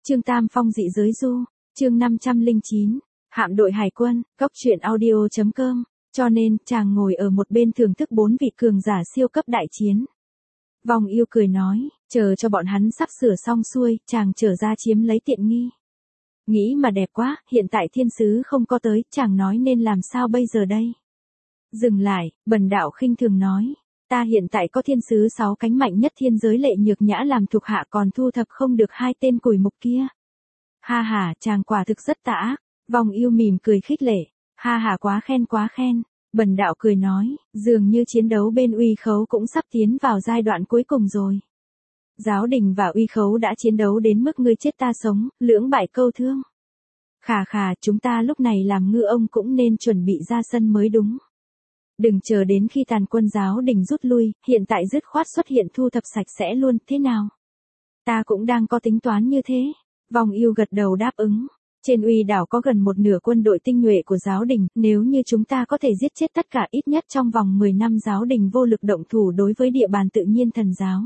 Chương Tam Phong dị giới du, chương 509, hạm đội hải quân, góc truyện audio.com, cho nên chàng ngồi ở một bên thưởng thức 4 vị cường giả siêu cấp đại chiến. Vong Yêu cười nói, chờ cho bọn hắn sắp sửa xong xuôi, chàng trở ra chiếm lấy tiện nghi. Nghĩ mà đẹp quá, hiện tại thiên sứ không có tới, chàng nói nên làm sao bây giờ đây? Dừng lại, Bần đạo khinh thường nói, ta hiện tại có thiên sứ 6 cánh mạnh nhất thiên giới Lệ Nhược Nhã làm thuộc hạ còn thu thập không được 2 tên cùi mục kia. Ha ha, chàng quả thực rất tà ác. Vong Yêu mỉm cười khích lệ, ha ha quá khen. Bần đạo cười nói, dường như chiến đấu bên Uy Khấu cũng sắp tiến vào giai đoạn cuối cùng rồi. Giáo Đình và Uy Khấu đã chiến đấu đến mức ngươi chết ta sống, lưỡng bại câu thương. Khà, chúng ta lúc này làm ngư ông cũng nên chuẩn bị ra sân mới đúng. Đừng chờ đến khi tàn quân Giáo Đình rút lui, hiện tại dứt khoát xuất hiện thu thập sạch sẽ luôn, thế nào? Ta cũng đang có tính toán như thế. Vong Yêu gật đầu đáp ứng. Trên Uy đảo có gần một nửa quân đội tinh nhuệ của Giáo Đình, nếu như chúng ta có thể giết chết tất cả ít nhất trong vòng 10 năm Giáo Đình vô lực động thủ đối với địa bàn tự nhiên thần giáo.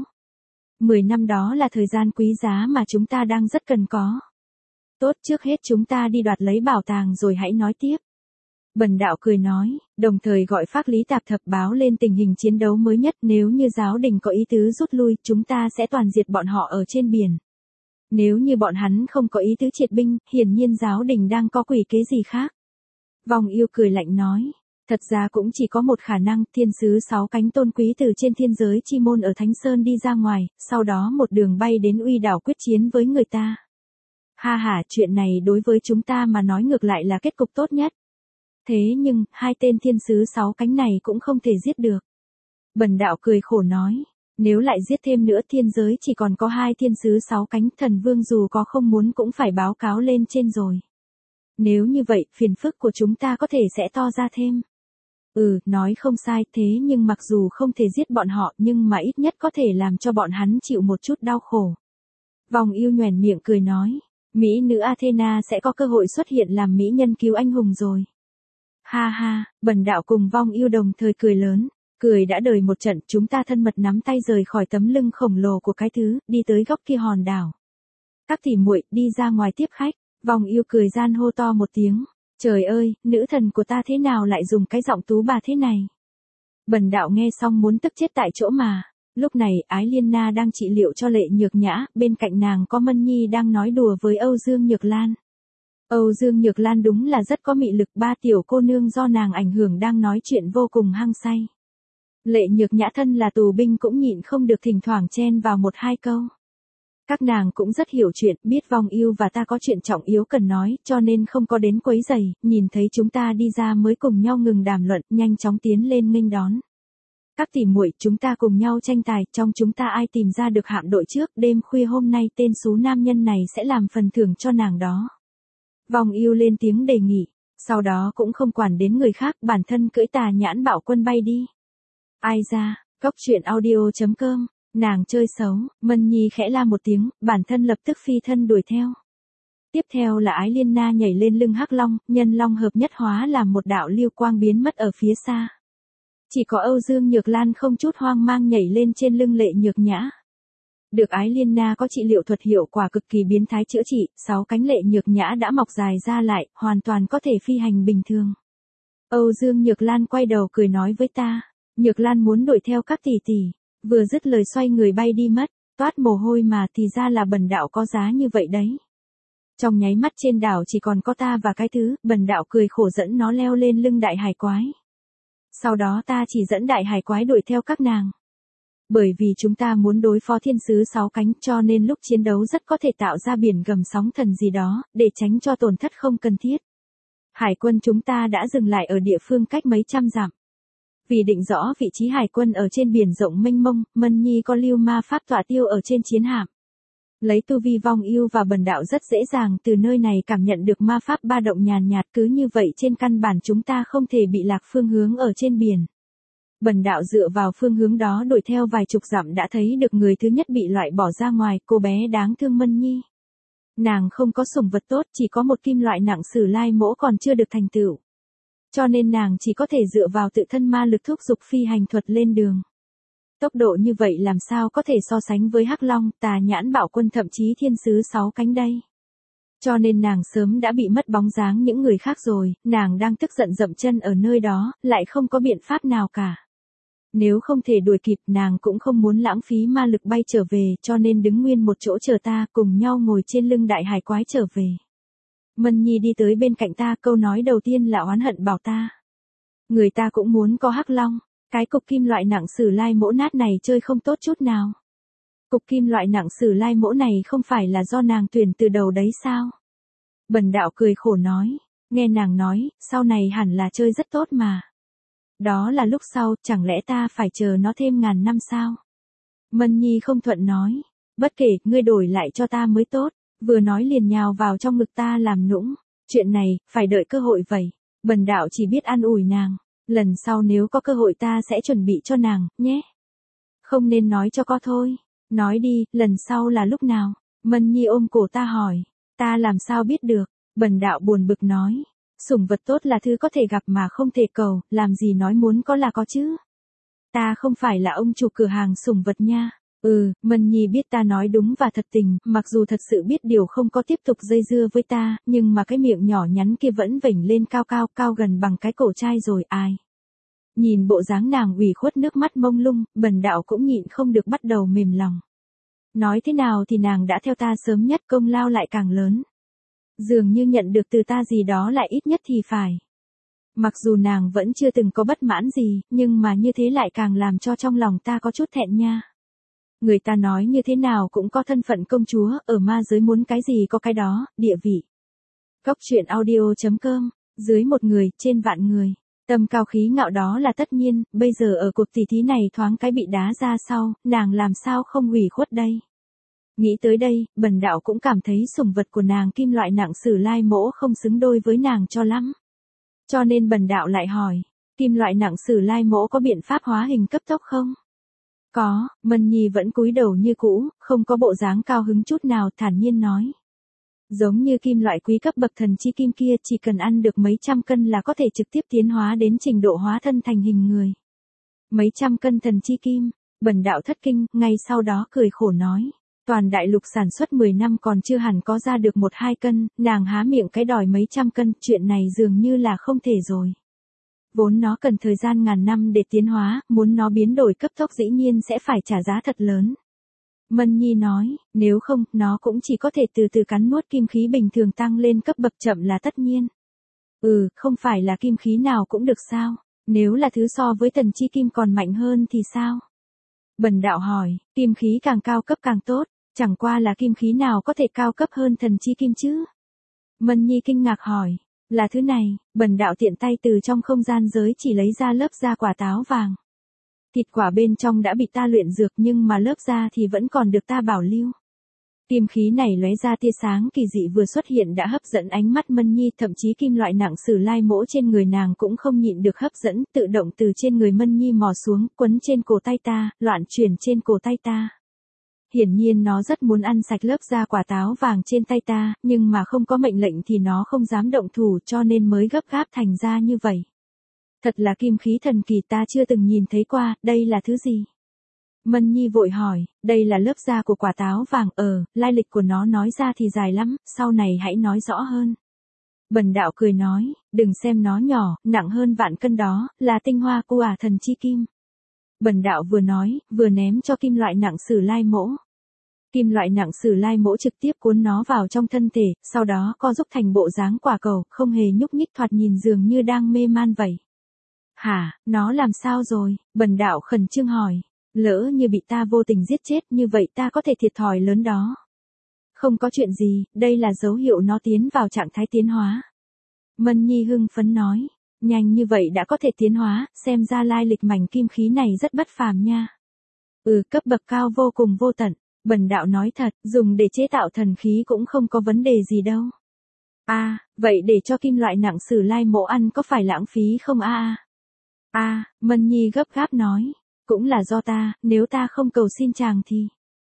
10 năm đó là thời gian quý giá mà chúng ta đang rất cần có. Tốt, trước hết chúng ta đi đoạt lấy bảo tàng rồi hãy nói tiếp. Bần đạo cười nói, đồng thời gọi Phác Lý Tạp Thập báo lên tình hình chiến đấu mới nhất, nếu như Giáo Đình có ý tứ rút lui, chúng ta sẽ toàn diệt bọn họ ở trên biển. Nếu như bọn hắn không có ý tứ triệt binh, hiển nhiên Giáo Đình đang có quỷ kế gì khác. Vong Yêu cười lạnh nói, thật ra cũng chỉ có một khả năng, thiên sứ 6 cánh tôn quý từ trên thiên giới chi môn ở Thánh Sơn đi ra ngoài, sau đó một đường bay đến Uy đảo quyết chiến với người ta. Ha ha, chuyện này đối với chúng ta mà nói ngược lại là kết cục tốt nhất. Thế nhưng, 2 tên thiên sứ 6 cánh này cũng không thể giết được. Bần đạo cười khổ nói, nếu lại giết thêm nữa thiên giới chỉ còn có 2 thiên sứ 6 cánh, thần vương dù có không muốn cũng phải báo cáo lên trên rồi. Nếu như vậy, phiền phức của chúng ta có thể sẽ to ra thêm. Nói không sai, thế nhưng mặc dù không thể giết bọn họ nhưng mà ít nhất có thể làm cho bọn hắn chịu một chút đau khổ. Vong Yêu nhoẻn miệng cười nói, mỹ nữ Athena sẽ có cơ hội xuất hiện làm mỹ nhân cứu anh hùng rồi. Ha ha, Bần đạo cùng Vong Yêu đồng thời cười lớn, cười đã đời một trận, chúng ta thân mật nắm tay rời khỏi tấm lưng khổng lồ của cái thứ, đi tới góc kia hòn đảo. Các tỷ muội đi ra ngoài tiếp khách. Vong Yêu cười gian hô to một tiếng, trời ơi, nữ thần của ta thế nào lại dùng cái giọng tú bà thế này? Bần đạo nghe xong muốn tức chết tại chỗ mà. Lúc này Ái Liên Na đang trị liệu cho Lệ Nhược Nhã, bên cạnh nàng có Mân Nhi đang nói đùa với Âu Dương Nhược Lan. Âu Dương Nhược Lan đúng là rất có mị lực, 3 tiểu cô nương do nàng ảnh hưởng đang nói chuyện vô cùng hăng say. Lệ Nhược Nhã thân là tù binh cũng nhịn không được thỉnh thoảng chen vào 1-2 câu. Các nàng cũng rất hiểu chuyện, biết Vong Yêu và ta có chuyện trọng yếu cần nói, cho nên không có đến quấy rầy, nhìn thấy chúng ta đi ra mới cùng nhau ngừng đàm luận, nhanh chóng tiến lên nghênh đón. Các tỷ muội, chúng ta cùng nhau tranh tài, trong chúng ta ai tìm ra được hạm đội trước, đêm khuya hôm nay tên xú nam nhân này sẽ làm phần thưởng cho nàng đó. Vong Yêu lên tiếng đề nghị, sau đó cũng không quản đến người khác, bản thân cưỡi Tà Nhãn Bạo Quân bay đi. Ai ra, góc truyện audio.com. Nàng chơi xấu, Mân Nhi khẽ la một tiếng, bản thân lập tức phi thân đuổi theo. Tiếp theo là Ái Liên Na nhảy lên lưng Hắc Long, nhân long hợp nhất hóa làm một đạo lưu quang biến mất ở phía xa. Chỉ có Âu Dương Nhược Lan không chút hoang mang nhảy lên trên lưng Lệ Nhược Nhã. Được Ái Liên Na có trị liệu thuật hiệu quả cực kỳ biến thái chữa trị, 6 cánh Lệ Nhược Nhã đã mọc dài ra lại, hoàn toàn có thể phi hành bình thường. Âu Dương Nhược Lan quay đầu cười nói với ta, Nhược Lan muốn đuổi theo các tỷ tỷ. Vừa dứt lời xoay người bay đi mất, toát mồ hôi mà thì ra là bần đạo có giá như vậy đấy. Trong nháy mắt trên đảo chỉ còn có ta và cái thứ, bần đạo cười khổ dẫn nó leo lên lưng đại hải quái. Sau đó ta chỉ dẫn đại hải quái đuổi theo các nàng. Bởi vì chúng ta muốn đối phó thiên sứ 6 cánh cho nên lúc chiến đấu rất có thể tạo ra biển gầm sóng thần gì đó, để tránh cho tổn thất không cần thiết. Hải quân chúng ta đã dừng lại ở địa phương cách mấy trăm dặm. Vì định rõ vị trí hải quân ở trên biển rộng mênh mông, Mân Nhi có lưu ma pháp tọa tiêu ở trên chiến hạm. Lấy tu vi Vong Yêu và bần đạo rất dễ dàng từ nơi này cảm nhận được ma pháp ba động nhàn nhạt, cứ như vậy trên căn bản chúng ta không thể bị lạc phương hướng ở trên biển. Bần đạo dựa vào phương hướng đó đuổi theo vài chục dặm đã thấy được người thứ nhất bị loại bỏ ra ngoài, cô bé đáng thương Mân Nhi. Nàng không có sủng vật tốt, chỉ có một kim loại nặng Sử Lai Mỗ còn chưa được thành tựu. Cho nên nàng chỉ có thể dựa vào tự thân ma lực thúc giục phi hành thuật lên đường. Tốc độ như vậy làm sao có thể so sánh với Hắc Long, Tà Nhãn Bạo Quân thậm chí thiên sứ 6 cánh đây. Cho nên nàng sớm đã bị mất bóng dáng những người khác rồi, nàng đang tức giận dậm chân ở nơi đó, lại không có biện pháp nào cả. Nếu không thể đuổi kịp nàng cũng không muốn lãng phí ma lực bay trở về cho nên đứng nguyên một chỗ chờ ta cùng nhau ngồi trên lưng đại hải quái trở về. Mân Nhi đi tới bên cạnh ta, câu nói đầu tiên là oán hận bảo ta. Người ta cũng muốn có hắc long, cái cục kim loại nặng sử lai mỗ nát này chơi không tốt chút nào. Cục kim loại nặng sử lai mỗ này không phải là do nàng tuyển từ đầu đấy sao? Bần đạo cười khổ nói, nghe nàng nói, sau này hẳn là chơi rất tốt mà. Đó là lúc sau, chẳng lẽ ta phải chờ nó thêm ngàn năm sao? Mân Nhi không thuận nói, bất kể, ngươi đổi lại cho ta mới tốt, vừa nói liền nhào vào trong ngực ta làm nũng, chuyện này, phải đợi cơ hội vậy. Bần đạo chỉ biết an ủi nàng, lần sau nếu có cơ hội ta sẽ chuẩn bị cho nàng, nhé. Không nên nói cho có thôi, nói đi, lần sau là lúc nào? Mân Nhi ôm cổ ta hỏi, ta làm sao biết được? Bần đạo buồn bực nói, sủng vật tốt là thứ có thể gặp mà không thể cầu, làm gì nói muốn có là có chứ. Ta không phải là ông chủ cửa hàng sủng vật nha. Mân Nhi biết ta nói đúng và thật tình, mặc dù thật sự biết điều không có tiếp tục dây dưa với ta, nhưng mà cái miệng nhỏ nhắn kia vẫn vểnh lên cao cao, cao gần bằng cái cổ trai rồi ai. Nhìn bộ dáng nàng ủy khuất nước mắt mông lung, bần đạo cũng nhịn không được bắt đầu mềm lòng. Nói thế nào thì nàng đã theo ta sớm nhất, công lao lại càng lớn. Dường như nhận được từ ta gì đó lại ít nhất thì phải. Mặc dù nàng vẫn chưa từng có bất mãn gì, nhưng mà như thế lại càng làm cho trong lòng ta có chút thẹn nha. Người ta nói như thế nào cũng có thân phận công chúa, ở ma giới muốn cái gì có cái đó, địa vị. Góc truyện audio.com, dưới một người, trên vạn người. Tâm cao khí ngạo đó là tất nhiên, bây giờ ở cuộc tỉ thí này thoáng cái bị đá ra sau, nàng làm sao không ủy khuất đây. Nghĩ tới đây, bần đạo cũng cảm thấy sủng vật của nàng kim loại nặng sử lai mỗ không xứng đôi với nàng cho lắm. Cho nên bần đạo lại hỏi, kim loại nặng sử lai mỗ có biện pháp hóa hình cấp tốc không? Có, Mân Nhi vẫn cúi đầu như cũ, không có bộ dáng cao hứng chút nào, thản nhiên nói. Giống như kim loại quý cấp bậc thần chi kim kia, chỉ cần ăn được mấy trăm cân là có thể trực tiếp tiến hóa đến trình độ hóa thân thành hình người. Mấy trăm cân thần chi kim, bần đạo thất kinh, ngay sau đó cười khổ nói. Toàn đại lục sản xuất 10 năm còn chưa hẳn có ra được 1-2 cân, nàng há miệng cái đòi mấy trăm cân, chuyện này dường như là không thể rồi. Vốn nó cần thời gian ngàn năm để tiến hóa, muốn nó biến đổi cấp tốc dĩ nhiên sẽ phải trả giá thật lớn. Mân Nhi nói, nếu không, nó cũng chỉ có thể từ từ cắn nuốt kim khí bình thường tăng lên cấp bậc chậm là tất nhiên. Không phải là kim khí nào cũng được sao, nếu là thứ so với thần chi kim còn mạnh hơn thì sao? Bần đạo hỏi, kim khí càng cao cấp càng tốt, chẳng qua là kim khí nào có thể cao cấp hơn thần chi kim chứ? Mân Nhi kinh ngạc hỏi, là thứ này, bần đạo tiện tay từ trong không gian giới chỉ lấy ra lớp da quả táo vàng. Thịt quả bên trong đã bị ta luyện dược nhưng mà lớp da thì vẫn còn được ta bảo lưu. Kim khí này lóe ra tia sáng kỳ dị vừa xuất hiện đã hấp dẫn ánh mắt Mân Nhi, thậm chí kim loại nặng sử lai mỗ trên người nàng cũng không nhịn được hấp dẫn, tự động từ trên người Mân Nhi mò xuống, quấn trên cổ tay ta, loạn chuyển trên cổ tay ta. Hiển nhiên nó rất muốn ăn sạch lớp da quả táo vàng trên tay ta, nhưng mà không có mệnh lệnh thì nó không dám động thủ cho nên mới gấp gáp thành ra như vậy. Thật là kim khí thần kỳ, ta chưa từng nhìn thấy qua, đây là thứ gì? Mân Nhi vội hỏi, đây là lớp da của quả táo vàng, lai lịch của nó nói ra thì dài lắm, sau này hãy nói rõ hơn. Bần đạo cười nói, đừng xem nó nhỏ, nặng hơn vạn cân đó, là tinh hoa của thần chi kim. Bần đạo vừa nói, vừa ném cho kim loại nặng sử lai mỗ. Kim loại nặng sử lai mỗ trực tiếp cuốn nó vào trong thân thể, sau đó co giúp thành bộ dáng quả cầu, không hề nhúc nhích, thoạt nhìn dường như đang mê man vậy. Hả, nó làm sao rồi? Bần đạo khẩn trương hỏi. Lỡ như bị ta vô tình giết chết như vậy ta có thể thiệt thòi lớn đó. Không có chuyện gì, đây là dấu hiệu nó tiến vào trạng thái tiến hóa. Mân Nhi hưng phấn nói, nhanh như vậy đã có thể tiến hóa, xem ra lai lịch mảnh kim khí này rất bất phàm nha. Cấp bậc cao vô cùng vô tận, bần đạo nói thật, dùng để chế tạo thần khí cũng không có vấn đề gì đâu. Vậy để cho kim loại nặng sử lai mỗ ăn có phải lãng phí không Mân Nhi gấp gáp nói, cũng là do ta, nếu ta không cầu xin chàng thì.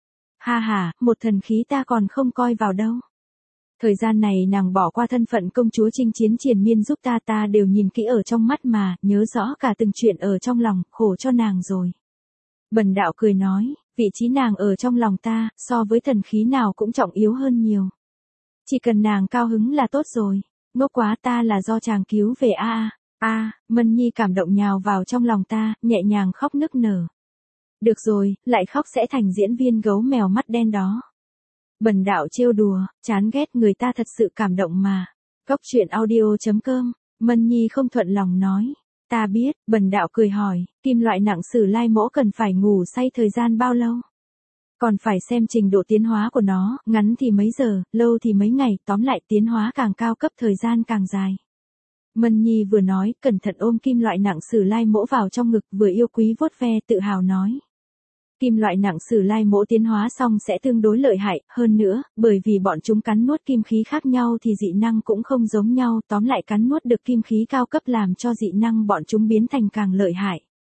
Một thần khí ta còn không coi vào đâu. Thời gian này nàng bỏ qua thân phận công chúa chinh chiến triền miên giúp ta đều nhìn kỹ ở trong mắt mà, nhớ rõ cả từng chuyện ở trong lòng, khổ cho nàng rồi. Bần đạo cười nói, vị trí nàng ở trong lòng ta, so với thần khí nào cũng trọng yếu hơn nhiều. Chỉ cần nàng cao hứng là tốt rồi. Ngốc quá, ta là do chàng cứu về Mân Nhi cảm động nhào vào trong lòng ta, nhẹ nhàng khóc nức nở. Được rồi, lại khóc sẽ thành diễn viên gấu mèo mắt đen đó. Bần đạo trêu đùa, chán ghét, người ta thật sự cảm động mà. Cóc truyện audio.com, Mân Nhi không thuận lòng nói. Ta biết, bần đạo cười hỏi, kim loại nặng Sử Lai Mỗ cần phải ngủ say thời gian bao lâu? Còn phải xem trình độ tiến hóa của nó, ngắn thì mấy giờ, lâu thì mấy ngày, tóm lại tiến hóa càng cao cấp thời gian càng dài. Mân Nhi vừa nói, cẩn thận ôm kim loại nặng Sử Lai Mỗ vào trong ngực, vừa yêu quý vuốt ve, tự hào nói. Kim loại nặng Sử Lai Mỗ tiến hóa xong sẽ tương đối lợi hại, hơn nữa, bởi vì bọn chúng cắn nuốt kim khí khác nhau thì dị năng cũng không giống nhau, tóm lại cắn nuốt được kim khí cao cấp làm cho dị năng bọn chúng biến thành càng lợi hại.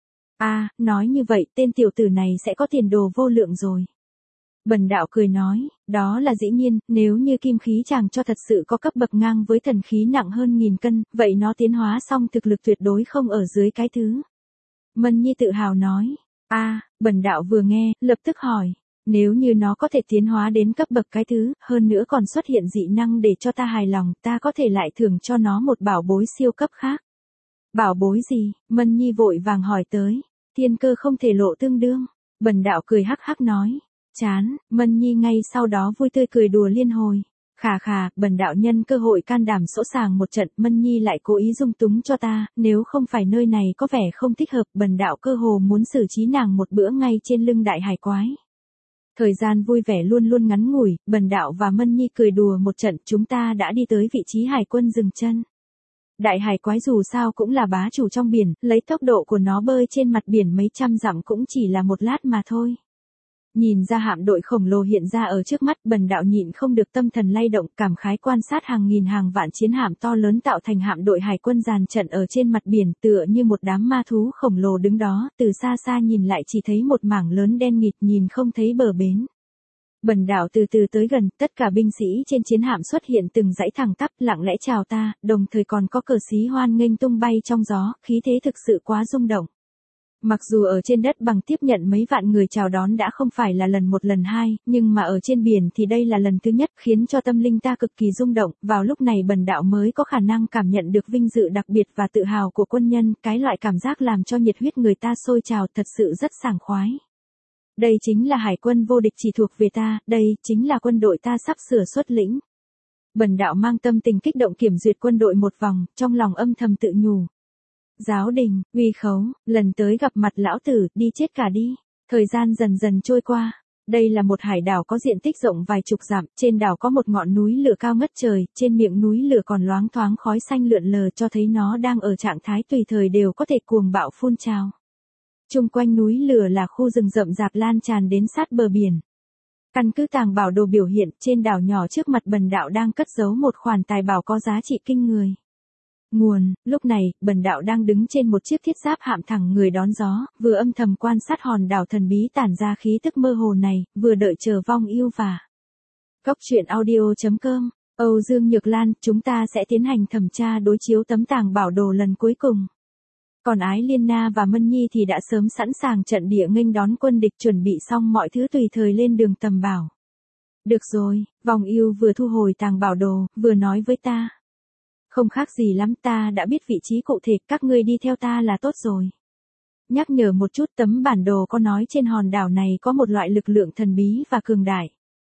Nói như vậy, tên tiểu tử này sẽ có tiền đồ vô lượng rồi. Bần đạo cười nói, đó là dĩ nhiên, nếu như kim khí chàng cho thật sự có cấp bậc ngang với thần khí nặng hơn 1000 cân, vậy nó tiến hóa xong thực lực tuyệt đối không ở dưới cái thứ. Mân Nhi tự hào nói, bần đạo vừa nghe, lập tức hỏi, nếu như nó có thể tiến hóa đến cấp bậc cái thứ, hơn nữa còn xuất hiện dị năng để cho ta hài lòng, ta có thể lại thưởng cho nó một bảo bối siêu cấp khác. Bảo bối gì? Mân Nhi vội vàng hỏi tới, thiên cơ không thể lộ tương đương. Bần đạo cười hắc hắc nói. Chán, Mân Nhi ngay sau đó vui tươi cười đùa liên hồi. Khà, bần đạo nhân cơ hội can đảm sỗ sàng một trận, Mân Nhi lại cố ý dung túng cho ta, nếu không phải nơi này có vẻ không thích hợp, bần đạo cơ hồ muốn xử trí nàng một bữa ngay trên lưng đại hải quái. Thời gian vui vẻ luôn luôn ngắn ngủi, bần đạo và Mân Nhi cười đùa một trận, chúng ta đã đi tới vị trí hải quân dừng chân. Đại hải quái dù sao cũng là bá chủ trong biển, lấy tốc độ của nó bơi trên mặt biển mấy trăm dặm cũng chỉ là một lát mà thôi. Nhìn ra hạm đội khổng lồ hiện ra ở trước mắt, bần đạo nhịn không được tâm thần lay động, cảm khái quan sát hàng nghìn hàng vạn chiến hạm to lớn tạo thành hạm đội hải quân dàn trận ở trên mặt biển, tựa như một đám ma thú khổng lồ đứng đó, từ xa xa nhìn lại chỉ thấy một mảng lớn đen nghịt, nhìn không thấy bờ bến. Bần đạo từ từ tới gần, tất cả binh sĩ trên chiến hạm xuất hiện từng dãy thẳng tắp, lặng lẽ chào ta, đồng thời còn có cờ xí hoan nghênh tung bay trong gió, khí thế thực sự quá rung động. Mặc dù ở trên đất bằng tiếp nhận mấy vạn người chào đón đã không phải là lần một lần hai, nhưng mà ở trên biển thì đây là lần thứ nhất, khiến cho tâm linh ta cực kỳ rung động, vào lúc này bần đạo mới có khả năng cảm nhận được vinh dự đặc biệt và tự hào của quân nhân, cái loại cảm giác làm cho nhiệt huyết người ta sôi trào thật sự rất sảng khoái. Đây chính là hải quân vô địch chỉ thuộc về ta, đây chính là quân đội ta sắp sửa xuất lĩnh. Bần đạo mang tâm tình kích động kiểm duyệt quân đội một vòng, trong lòng âm thầm tự nhủ. Giáo đình, uy khấu, lần tới gặp mặt lão tử, đi chết cả đi. Thời gian dần dần trôi qua. Đây là một hải đảo có diện tích rộng vài chục dặm, trên đảo có một ngọn núi lửa cao ngất trời, trên miệng núi lửa còn loáng thoáng khói xanh lượn lờ cho thấy nó đang ở trạng thái tùy thời đều có thể cuồng bạo phun trào. Chung quanh núi lửa là khu rừng rậm rạp lan tràn đến sát bờ biển. Căn cứ tàng bảo đồ biểu hiện, trên đảo nhỏ trước mặt bần đạo đang cất giấu một khoản tài bảo có giá trị kinh người. Nguồn, lúc này, bần đạo đang đứng trên một chiếc thiết giáp hạm thẳng người đón gió, vừa âm thầm quan sát hòn đảo thần bí tản ra khí tức mơ hồ này, vừa đợi chờ vong yêu và Cóc truyện audio.com, Âu Dương Nhược Lan, chúng ta sẽ tiến hành thẩm tra đối chiếu tấm tàng bảo đồ lần cuối cùng. Còn Ái Liên Na và Mân Nhi thì đã sớm sẵn sàng trận địa nghênh đón quân địch, chuẩn bị xong mọi thứ tùy thời lên đường tầm bảo. Được rồi, vong yêu vừa thu hồi tàng bảo đồ, vừa nói với ta. Không khác gì lắm, ta đã biết vị trí cụ thể, các ngươi đi theo ta là tốt rồi. Nhắc nhở một chút, tấm bản đồ có nói trên hòn đảo này có một loại lực lượng thần bí và cường đại.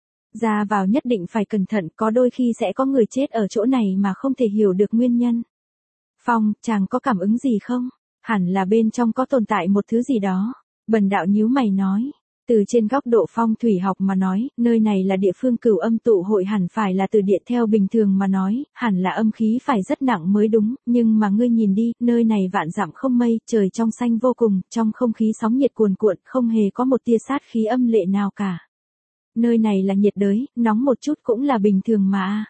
Ra vào nhất định phải cẩn thận, có đôi khi sẽ có người chết ở chỗ này mà không thể hiểu được nguyên nhân. Phong, chàng có cảm ứng gì không? Hẳn là bên trong có tồn tại một thứ gì đó. Bần đạo nhíu mày nói. Từ trên góc độ phong thủy học mà nói, nơi này là địa phương cửu âm tụ hội, hẳn phải là từ địa, theo bình thường mà nói, hẳn là âm khí phải rất nặng mới đúng, nhưng mà ngươi nhìn đi, nơi này vạn dặm không mây, trời trong xanh vô cùng, trong không khí sóng nhiệt cuồn cuộn, không hề có một tia sát khí âm lệ nào cả. Nơi này là nhiệt đới, nóng một chút cũng là bình thường mà.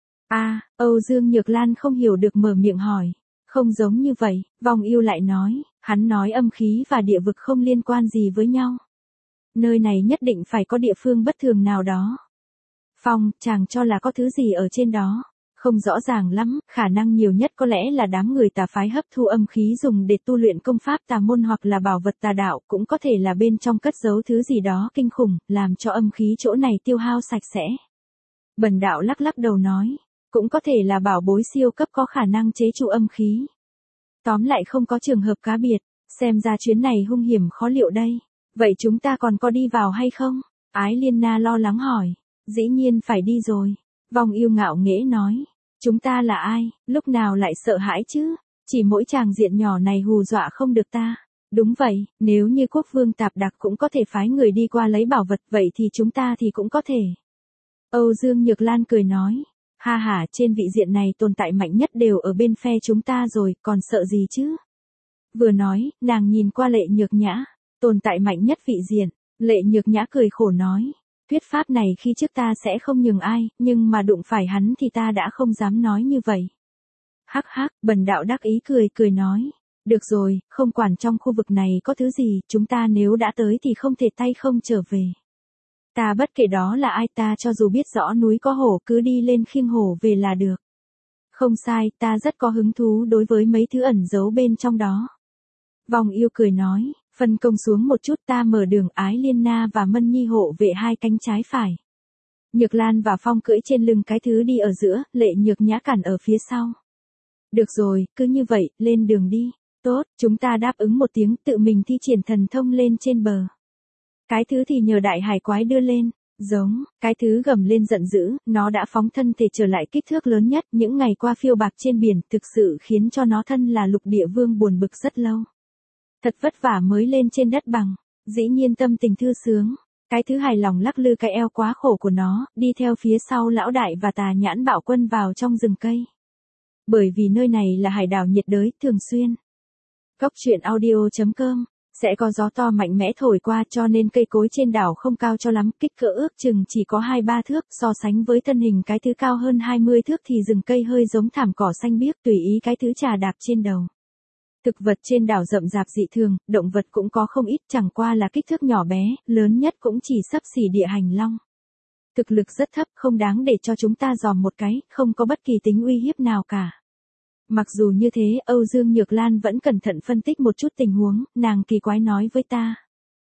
Âu Dương Nhược Lan không hiểu được mở miệng hỏi. Không giống như vậy, vong yêu lại nói, hắn nói âm khí và địa vực không liên quan gì với nhau. Nơi này nhất định phải có địa phương bất thường nào đó. Phong, chàng cho là có thứ gì ở trên đó? Không rõ ràng lắm, khả năng nhiều nhất có lẽ là đám người tà phái hấp thu âm khí dùng để tu luyện công pháp tà môn hoặc là bảo vật tà đạo, cũng có thể là bên trong cất giấu thứ gì đó kinh khủng, làm cho âm khí chỗ này tiêu hao sạch sẽ. Bần đạo lắc lắc đầu nói, cũng có thể là bảo bối siêu cấp có khả năng chế trụ âm khí. Tóm lại không có trường hợp cá biệt, xem ra chuyến này hung hiểm khó liệu đây. Vậy chúng ta còn có đi vào hay không? Ái Liên Na lo lắng hỏi. Dĩ nhiên phải đi rồi. Vong Yêu ngạo nghễ nói. Chúng ta là ai, lúc nào lại sợ hãi chứ? Chỉ mỗi tràng diện nhỏ này hù dọa không được ta. Đúng vậy, nếu như quốc vương Tạp Đặc cũng có thể phái người đi qua lấy bảo vật vậy thì chúng ta thì cũng có thể. Âu Dương Nhược Lan cười nói. Ha ha, trên vị diện này tồn tại mạnh nhất đều ở bên phe chúng ta rồi, còn sợ gì chứ? Vừa nói, nàng nhìn qua Lệ Nhược Nhã. Tồn tại mạnh nhất vị diện, Lệ Nhược Nhã cười khổ nói. Thuyết pháp này khi trước ta sẽ không nhường ai, nhưng mà đụng phải hắn thì ta đã không dám nói như vậy. Hắc hắc, bần đạo đắc ý cười nói. Được rồi, không quản trong khu vực này có thứ gì, chúng ta nếu đã tới thì không thể tay không trở về. Ta bất kể đó là ai, ta cho dù biết rõ núi có hổ cứ đi lên khiêng hổ về là được. Không sai, ta rất có hứng thú đối với mấy thứ ẩn giấu bên trong đó. Vong Yêu cười nói, phân công xuống một chút, ta mở đường, Ái Liên Na và Mân Nhi hộ vệ hai cánh trái phải. Nhược Lan và Phong cưỡi trên lưng cái thứ đi ở giữa, Lệ Nhược Nhã cản ở phía sau. Được rồi, cứ như vậy, lên đường đi. Tốt, chúng ta đáp ứng một tiếng, tự mình thi triển thần thông lên trên bờ. Cái thứ thì nhờ đại hải quái đưa lên. Giống, cái thứ gầm lên giận dữ, nó đã phóng thân thể trở lại kích thước lớn nhất, những ngày qua phiêu bạc trên biển, thực sự khiến cho nó thân là lục địa vương buồn bực rất lâu. Thật vất vả mới lên trên đất bằng, dĩ nhiên tâm tình thư sướng. Cái thứ hài lòng lắc lư cái eo quá khổ của nó, đi theo phía sau lão đại và Tà Nhãn Bạo Quân vào trong rừng cây. Bởi vì nơi này là hải đảo nhiệt đới, thường xuyên. Góc truyện audio.com sẽ có gió to mạnh mẽ thổi qua, cho nên cây cối trên đảo không cao cho lắm, kích cỡ ước chừng chỉ có 2-3 thước, so sánh với thân hình cái thứ cao hơn 20 thước thì rừng cây hơi giống thảm cỏ xanh biếc, tùy ý cái thứ trà đạp trên đầu. Thực vật trên đảo rậm rạp dị thường, động vật cũng có không ít, chẳng qua là kích thước nhỏ bé, lớn nhất cũng chỉ xấp xỉ địa hành long. Thực lực rất thấp, không đáng để cho chúng ta dòm một cái, không có bất kỳ tính uy hiếp nào cả. Mặc dù như thế, Âu Dương Nhược Lan vẫn cẩn thận phân tích một chút tình huống, nàng kỳ quái nói với ta.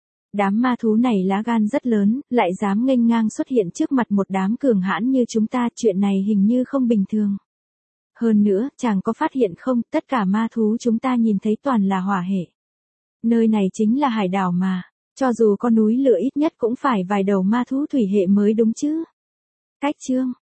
Đám ma thú này lá gan rất lớn, lại dám nghênh ngang xuất hiện trước mặt một đám cường hãn như chúng ta, chuyện này hình như không bình thường. Hơn nữa, chàng có phát hiện không, tất cả ma thú chúng ta nhìn thấy toàn là hỏa hệ. Nơi này chính là hải đảo mà, cho dù có núi lửa ít nhất cũng phải vài đầu ma thú thủy hệ mới đúng chứ. Cách chương